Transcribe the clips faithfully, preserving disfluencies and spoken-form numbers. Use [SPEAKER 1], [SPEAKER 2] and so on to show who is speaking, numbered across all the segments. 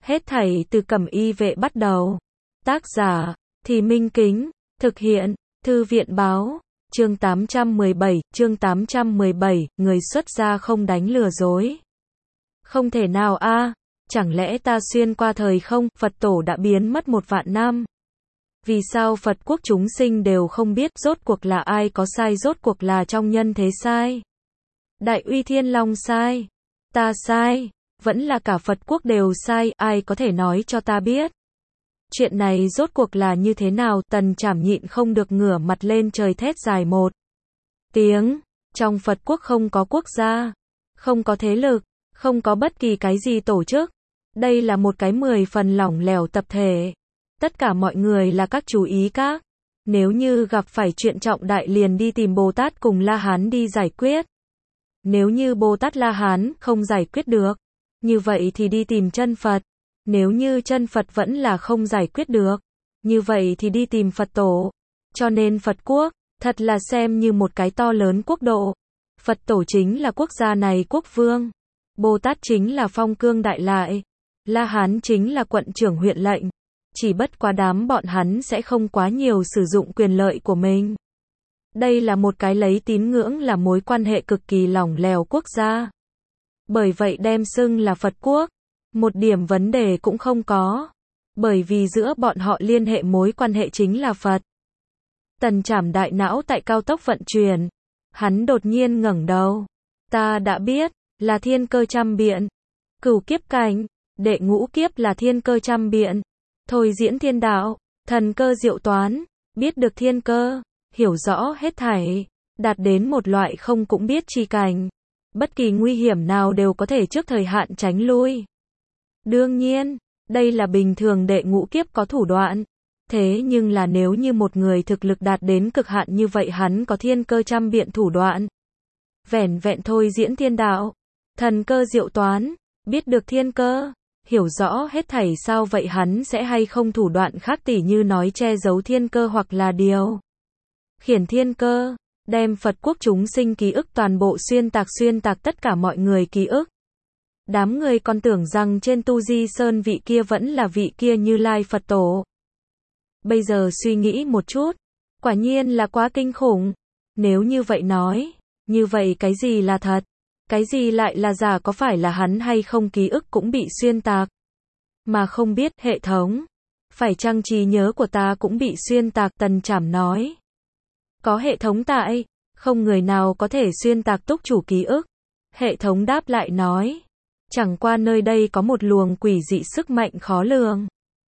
[SPEAKER 1] Hết thảy từ Cẩm Y Vệ bắt đầu. Tác giả, Thì Minh Kính, thực hiện, Thư viện báo, chương tám trăm mười bảy, chương tám trăm mười bảy, người xuất gia không đánh lừa dối. Không thể nào a, chẳng lẽ ta xuyên qua thời không, Phật tổ đã biến mất một vạn năm. Vì sao Phật quốc chúng sinh đều không biết rốt cuộc là ai có sai, rốt cuộc là trong nhân thế sai? Đại Uy Thiên Long sai? Ta sai? Vẫn là cả Phật quốc đều sai, ai có thể nói cho ta biết? Chuyện này rốt cuộc là như thế nào? Tần Trảm nhịn không được ngửa mặt lên trời thét dài một tiếng. Trong Phật quốc không có quốc gia, không có thế lực, không có bất kỳ cái gì tổ chức. Đây là một cái mười phần lỏng lẻo tập thể. Tất cả mọi người là các chú ý các. Nếu như gặp phải chuyện trọng đại liền đi tìm Bồ Tát cùng La Hán đi giải quyết. Nếu như Bồ Tát La Hán không giải quyết được, như vậy thì đi tìm chân Phật. Nếu như chân Phật vẫn là không giải quyết được, như vậy thì đi tìm Phật tổ. Cho nên Phật quốc, thật là xem như một cái to lớn quốc độ. Phật tổ chính là quốc gia này quốc vương. Bồ Tát chính là phong cương đại lại. La Hán chính là quận trưởng huyện lệnh. Chỉ bất quá đám bọn hắn sẽ không quá nhiều sử dụng quyền lợi của mình. Đây là một cái lấy tín ngưỡng là mối quan hệ cực kỳ lỏng lẻo quốc gia. Bởi vậy đem xưng là Phật quốc, một điểm vấn đề cũng không có. Bởi vì giữa bọn họ liên hệ mối quan hệ chính là Phật. Tần Trảm đại não tại cao tốc vận chuyển. Hắn đột nhiên ngẩng đầu. Ta đã biết, là thiên cơ trăm biện. Cửu kiếp cảnh, đệ ngũ kiếp là thiên cơ trăm biện. Thôi diễn thiên đạo, thần cơ diệu toán, biết được thiên cơ, hiểu rõ hết thảy, đạt đến một loại không cũng biết chi cảnh. Bất kỳ nguy hiểm nào đều có thể trước thời hạn tránh lui. Đương nhiên, đây là bình thường đệ ngũ kiếp có thủ đoạn. Thế nhưng là nếu như một người thực lực đạt đến cực hạn như vậy hắn có thiên cơ trăm biện thủ đoạn. Vẻn vẹn thôi diễn thiên đạo, thần cơ diệu toán, biết được thiên cơ, hiểu rõ hết thảy sao vậy hắn sẽ hay không thủ đoạn khác tỉ như nói che giấu thiên cơ hoặc là điều khiển thiên cơ, đem Phật quốc chúng sinh ký ức toàn bộ xuyên tạc xuyên tạc tất cả mọi người ký ức. Đám người còn tưởng rằng trên Tu Di Sơn vị kia vẫn là vị kia Như Lai Phật tổ. Bây giờ suy nghĩ một chút, quả nhiên là quá kinh khủng. Nếu như vậy nói, như vậy cái gì là thật? Cái gì lại là giả, có phải là hắn hay không ký ức cũng bị xuyên tạc? Mà không biết hệ thống. Phải chăng trí nhớ của ta cũng bị xuyên tạc? Tần Trảm nói. Có hệ thống tại, không người nào có thể xuyên tạc túc chủ ký ức. Hệ thống đáp lại nói. Chẳng qua nơi đây có một luồng quỷ dị sức mạnh khó lường.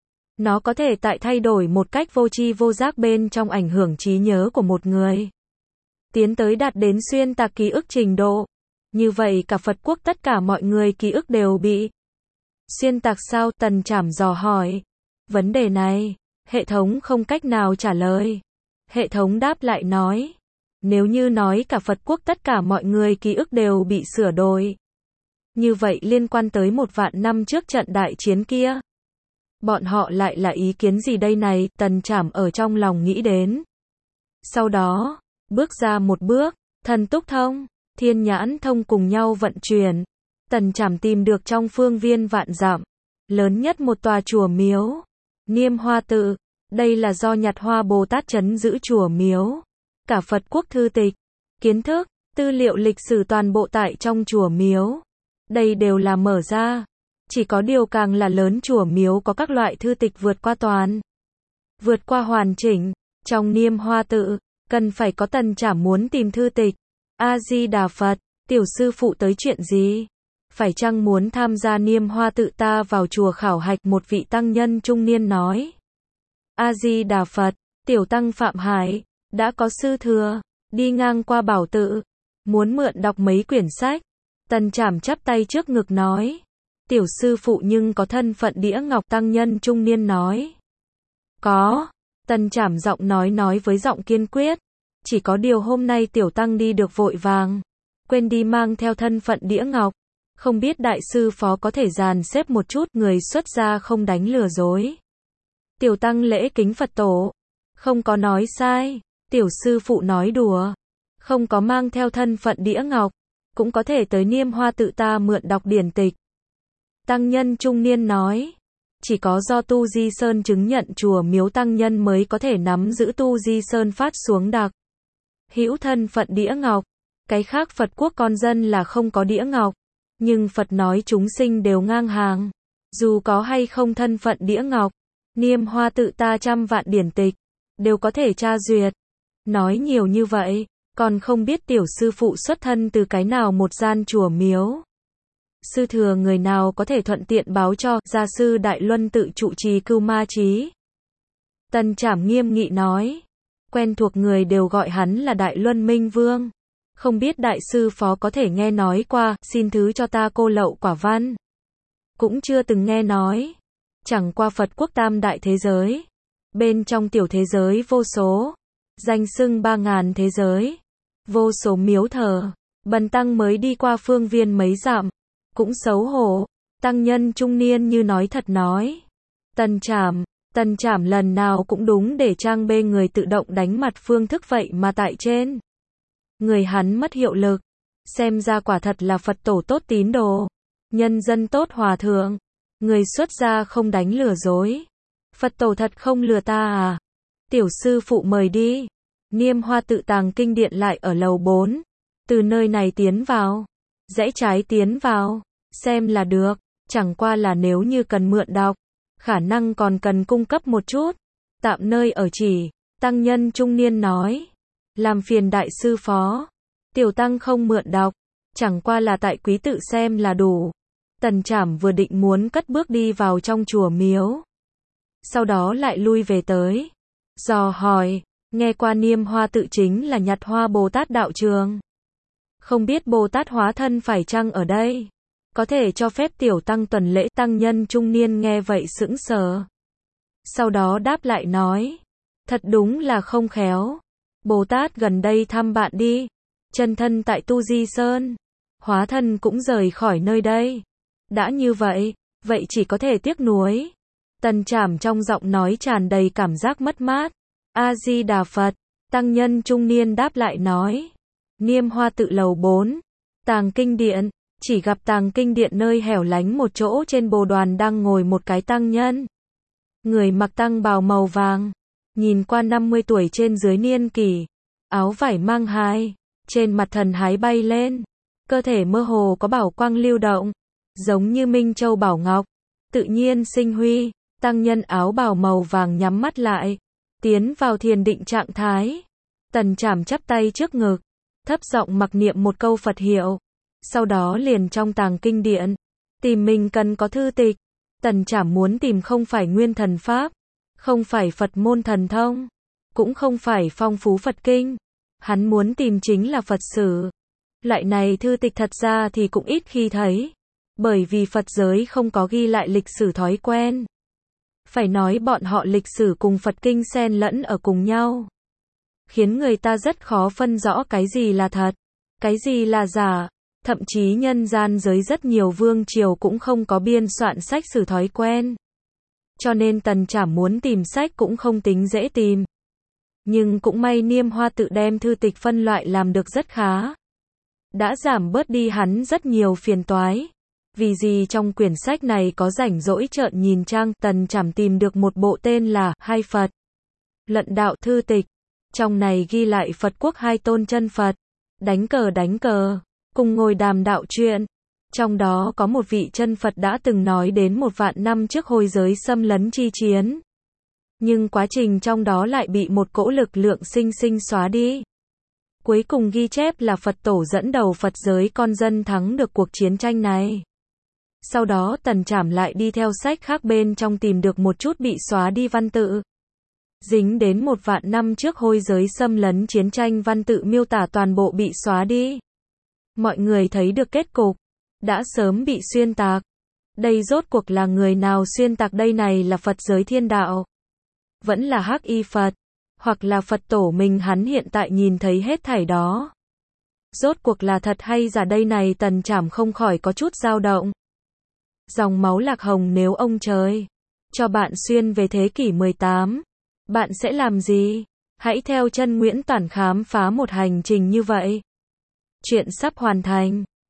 [SPEAKER 1] Nó có thể tại thay đổi một cách vô tri vô giác bên trong ảnh hưởng trí nhớ của một người. Tiến tới đạt đến xuyên tạc ký ức trình độ. Như vậy cả Phật quốc tất cả mọi người ký ức đều bị xuyên tạc sao? Tần Trảm dò hỏi. Vấn đề này, hệ thống không cách nào trả lời. Hệ thống đáp lại nói. Nếu như nói cả Phật quốc tất cả mọi người ký ức đều bị sửa đổi. Như vậy liên quan tới một vạn năm trước trận đại chiến kia. Bọn họ lại là ý kiến gì đây này? Tần Trảm ở trong lòng nghĩ đến. Sau đó, bước ra một bước, thần túc thông, thiên nhãn thông cùng nhau vận chuyển. Tần Trảm tìm được trong phương viên vạn dặm, lớn nhất một tòa chùa miếu, Niêm Hoa tự. Đây là do Nhặt Hoa Bồ Tát trấn giữ chùa miếu. Cả Phật quốc thư tịch, kiến thức, tư liệu lịch sử toàn bộ tại trong chùa miếu. Đây đều là mở ra. Chỉ có điều càng là lớn chùa miếu có các loại thư tịch vượt qua toàn. Vượt qua hoàn chỉnh. Trong Niêm Hoa tự, cần phải có. Tần Trảm muốn tìm thư tịch. A-di-đà Phật, tiểu sư phụ tới chuyện gì? Phải chăng muốn tham gia Niêm Hoa tự? Ta vào chùa khảo hạch. Một vị tăng nhân trung niên nói. A-di-đà Phật, tiểu tăng Phạm Hải, đã có sư thừa, đi ngang qua bảo tự, muốn mượn đọc mấy quyển sách. Tần Trảm chắp tay trước ngực nói. Tiểu sư phụ nhưng có thân phận đĩa ngọc? Tăng nhân trung niên nói. Có. Tần Trảm giọng nói nói với giọng kiên quyết. Chỉ có điều hôm nay tiểu tăng đi được vội vàng, quên đi mang theo thân phận đĩa ngọc. Không biết đại sư phó có thể dàn xếp một chút, người xuất gia không đánh lừa dối. Tiểu tăng lễ kính Phật tổ. Không có nói sai. Tiểu sư phụ nói đùa. Không có mang theo thân phận đĩa ngọc, cũng có thể tới Niêm Hoa tự ta mượn đọc điển tịch. Tăng nhân trung niên nói. chỉ có do Tu Di Sơn chứng nhận chùa miếu tăng nhân mới có thể nắm giữ Tu Di Sơn phát xuống đặc hữu thân phận đĩa ngọc. Cái khác Phật quốc con dân là không có đĩa ngọc, nhưng Phật nói chúng sinh đều ngang hàng, dù có hay không thân phận đĩa ngọc. Niêm Hoa tự ta trăm vạn điển tịch đều có thể tra duyệt. Nói nhiều như vậy, còn không biết tiểu sư phụ xuất thân từ cái nào một gian chùa miếu. Sư thừa người nào có thể thuận tiện báo cho, gia sư Đại Luân tự trụ trì Cưu Ma Chí. Tần Trảm nghiêm nghị nói. Quen thuộc người đều gọi hắn là Đại Luân Minh Vương. Không biết đại sư phó có thể nghe nói qua, xin thứ cho ta cô lậu quả văn. Cũng chưa từng nghe nói. Chẳng qua Phật quốc tam đại thế giới. Bên trong tiểu thế giới vô số. Danh xưng ba ngàn thế giới. Vô số miếu thờ. Bần tăng mới đi qua phương viên mấy dặm. Cũng xấu hổ. Tăng nhân trung niên như nói thật nói. Tần Trảm, Tần Trảm lần nào cũng đúng để trang bê người tự động đánh mặt phương thức vậy mà tại trên người hắn mất hiệu lực. Xem ra quả thật là Phật tổ tốt tín đồ. Nhân dân tốt hòa thượng. Người xuất gia không đánh lừa dối. Phật tổ thật không lừa ta à? Tiểu sư phụ mời đi. Niêm Hoa tự tàng kinh điện lại ở lầu bốn. Từ nơi này tiến vào. Rẽ trái tiến vào. Xem là được. Chẳng qua là nếu như cần mượn đọc. Khả năng còn cần cung cấp một chút. Tạm nơi ở chỉ. Tăng nhân trung niên nói. Làm phiền đại sư phó. Tiểu tăng không mượn đọc. Chẳng qua là tại quý tự xem là đủ. Tần Trảm vừa định muốn cất bước đi vào trong chùa miếu. Sau đó lại lui về tới. Dò hỏi. Nghe qua Niêm Hoa tự chính là Nhặt Hoa Bồ Tát đạo trường. Không biết Bồ Tát hóa thân phải chăng ở đây? Có thể cho phép tiểu tăng tuần lễ. Tăng nhân trung niên nghe vậy sững sờ. Sau đó đáp lại nói. Thật đúng là không khéo. Bồ Tát gần đây thăm bạn đi. Chân thân tại Tu Di Sơn. Hóa thân cũng rời khỏi nơi đây. Đã như vậy, vậy chỉ có thể tiếc nuối. Tần Trảm trong giọng nói tràn đầy cảm giác mất mát. A-di-đà Phật. Tăng nhân trung niên đáp lại nói. Niêm Hoa tự lầu bốn. Tàng kinh điện. Chỉ gặp tàng kinh điện nơi hẻo lánh một chỗ trên bồ đoàn đang ngồi một cái tăng nhân. Người mặc tăng bào màu vàng. Nhìn qua năm mươi tuổi trên dưới niên kỷ. Áo vải mang hai. Trên mặt thần hái bay lên. Cơ thể mơ hồ có bảo quang lưu động. Giống như Minh Châu Bảo Ngọc. Tự nhiên sinh huy. Tăng nhân áo bào màu vàng nhắm mắt lại. Tiến vào thiền định trạng thái. Tần Trảm chắp tay trước ngực. Thấp giọng mặc niệm một câu Phật hiệu. Sau đó liền trong tàng kinh điện. Tìm mình cần có thư tịch. Tần Trảm muốn tìm không phải nguyên thần pháp. Không phải Phật môn thần thông. Cũng không phải phong phú Phật kinh. Hắn muốn tìm chính là Phật sử. Loại này thư tịch thật ra thì cũng ít khi thấy. Bởi vì Phật giới không có ghi lại lịch sử thói quen. Phải nói bọn họ lịch sử cùng Phật kinh xen lẫn ở cùng nhau. Khiến người ta rất khó phân rõ cái gì là thật, cái gì là giả. Thậm chí nhân gian giới rất nhiều vương triều cũng không có biên soạn sách sử thói quen. Cho nên Tần Trảm muốn tìm sách cũng không tính dễ tìm. Nhưng cũng may Niêm Hoa tự đem thư tịch phân loại làm được rất khá. Đã giảm bớt đi hắn rất nhiều phiền toái. Vì gì trong quyển sách này có rảnh rỗi trợn nhìn trang, Tần Trảm tìm được một bộ tên là Hai Phật. Lận đạo thư tịch. Trong này ghi lại Phật quốc hai tôn chân Phật. Đánh cờ đánh cờ. Cùng ngồi đàm đạo chuyện. Trong đó có một vị chân Phật đã từng nói đến một vạn năm trước hồi giới xâm lấn chi chiến. Nhưng quá trình trong đó lại bị một cỗ lực lượng sinh sinh xóa đi. Cuối cùng ghi chép là Phật tổ dẫn đầu Phật giới con dân thắng được cuộc chiến tranh này. Sau đó Tần Trảm lại đi theo sách khác bên trong tìm được một chút bị xóa đi văn tự. Dính đến một vạn năm trước hồi giới xâm lấn chiến tranh văn tự miêu tả toàn bộ bị xóa đi. Mọi người thấy được kết cục. Đã sớm bị xuyên tạc. Đây rốt cuộc là người nào xuyên tạc đây này là Phật giới thiên đạo? Vẫn là Hắc Y Phật? Hoặc là Phật tổ mình hắn hiện tại nhìn thấy hết thảy đó? Rốt cuộc là thật hay giả đây này Tần Trảm không khỏi có chút dao động. Dòng máu lạc hồng nếu ông trời cho bạn xuyên về thế kỷ mười tám, bạn sẽ làm gì? Hãy theo chân Nguyễn Toản khám phá một hành trình như vậy. Chuyện sắp hoàn thành.